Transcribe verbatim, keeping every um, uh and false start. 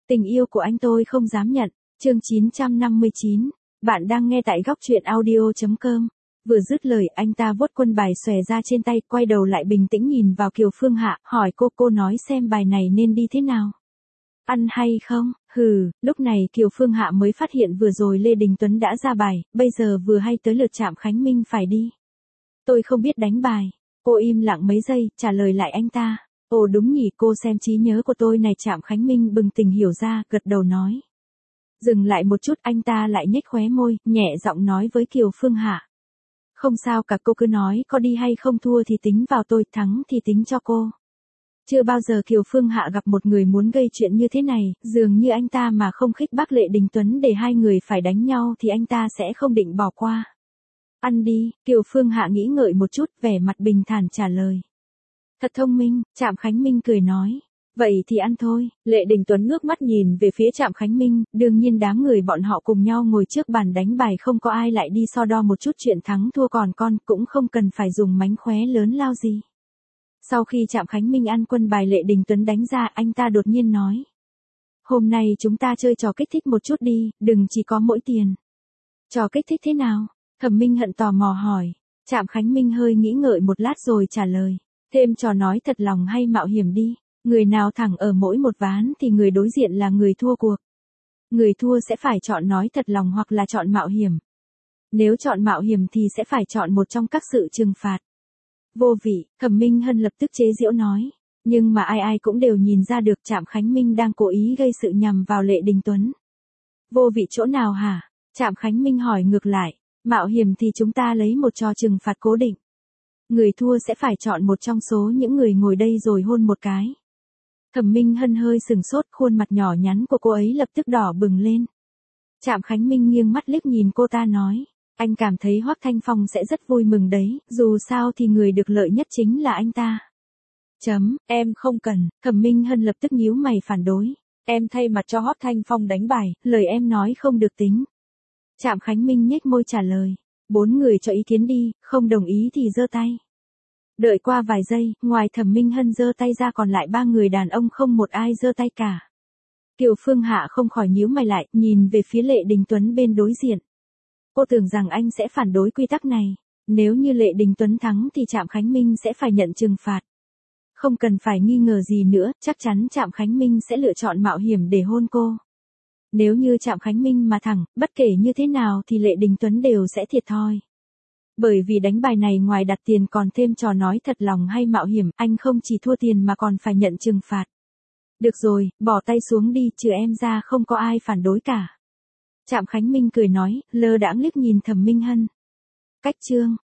Tình yêu của anh tôi không dám nhận. Chương chín trăm năm mươi chín. Bạn đang nghe tại góc truyện audio chấm com. Vừa dứt lời, anh ta vuốt quân bài xòe ra trên tay, quay đầu lại bình tĩnh nhìn vào Kiều Phương Hạ, hỏi cô, cô nói xem bài này nên đi thế nào. Ăn hay không? Hừ, lúc này Kiều Phương Hạ mới phát hiện vừa rồi Lê Đình Tuấn đã ra bài, bây giờ vừa hay tới lượt Trạm Khánh Minh phải đi. Tôi không biết đánh bài. Cô im lặng mấy giây, trả lời lại anh ta. Ồ đúng nhỉ, cô xem trí nhớ của tôi này. Trạm Khánh Minh bừng tỉnh hiểu ra, gật đầu nói. Dừng lại một chút, anh ta lại nhếch khóe môi, nhẹ giọng nói với Kiều Phương Hạ. Không sao cả, cô cứ nói, có đi hay không, thua thì tính vào tôi, thắng thì tính cho cô. Chưa bao giờ Kiều Phương Hạ gặp một người muốn gây chuyện như thế này, dường như anh ta mà không khích bác Lệ Đình Tuấn để hai người phải đánh nhau thì anh ta sẽ không định bỏ qua. Ăn đi, Kiều Phương Hạ nghĩ ngợi một chút, vẻ mặt bình thản trả lời. Thật thông minh, Trạm Khánh Minh cười nói. Vậy thì ăn thôi. Lệ Đình Tuấn ngước mắt nhìn về phía Trạm Khánh Minh, đương nhiên đám người bọn họ cùng nhau ngồi trước bàn đánh bài, không có ai lại đi so đo một chút chuyện thắng thua, còn con cũng không cần phải dùng mánh khóe lớn lao gì. Sau khi Trạm Khánh Minh ăn quân bài Lệ Đình Tuấn đánh ra, anh ta đột nhiên nói. Hôm nay chúng ta chơi trò kích thích một chút đi, đừng chỉ có mỗi tiền. Trò kích thích thế nào? Thẩm Minh Hận tò mò hỏi. Trạm Khánh Minh hơi nghĩ ngợi một lát rồi trả lời. Thêm trò nói thật lòng hay mạo hiểm đi. Người nào thẳng ở mỗi một ván thì người đối diện là người thua cuộc. Người thua sẽ phải chọn nói thật lòng hoặc là chọn mạo hiểm. Nếu chọn mạo hiểm thì sẽ phải chọn một trong các sự trừng phạt. Vô vị, Thẩm Minh Hân lập tức chế giễu nói. Nhưng mà ai ai cũng đều nhìn ra được Trạm Khánh Minh đang cố ý gây sự nhằm vào Lệ Đình Tuấn. Vô vị chỗ nào hả? Trạm Khánh Minh hỏi ngược lại. Mạo hiểm thì chúng ta lấy một trò trừng phạt cố định. Người thua sẽ phải chọn một trong số những người ngồi đây rồi hôn một cái. Thẩm Minh Hân hơi sừng sốt, khuôn mặt nhỏ nhắn của cô ấy lập tức đỏ bừng lên. Trạm Khánh Minh nghiêng mắt liếc nhìn cô ta nói. Anh cảm thấy Hoắc Thanh Phong sẽ rất vui mừng đấy, dù sao thì người được lợi nhất chính là anh ta. Chấm, em không cần. Thẩm Minh Hân lập tức nhíu mày phản đối. Em thay mặt cho Hoắc Thanh Phong đánh bài, lời em nói không được tính. Trạm Khánh Minh nhếch môi trả lời. Bốn người cho ý kiến đi, không đồng ý thì giơ tay. Đợi qua vài giây, ngoài Thẩm Minh Hân giơ tay ra còn lại ba người đàn ông không một ai giơ tay cả. Kiều Phương Hạ không khỏi nhíu mày lại, nhìn về phía Lệ Đình Tuấn bên đối diện. Cô tưởng rằng anh sẽ phản đối quy tắc này. Nếu như Lệ Đình Tuấn thắng thì Trạm Khánh Minh sẽ phải nhận trừng phạt. Không cần phải nghi ngờ gì nữa, chắc chắn Trạm Khánh Minh sẽ lựa chọn mạo hiểm để hôn cô. Nếu như Trạm Khánh Minh mà thẳng, bất kể như thế nào thì Lệ Đình Tuấn đều sẽ thiệt thòi. Bởi vì đánh bài này ngoài đặt tiền còn thêm trò nói thật lòng hay mạo hiểm, anh không chỉ thua tiền mà còn phải nhận trừng phạt. Được rồi, bỏ tay xuống đi, trừ em ra không có ai phản đối cả. Trạm Khánh Minh cười nói, lơ đãng liếc nhìn Thẩm Minh Hân. Cách chương,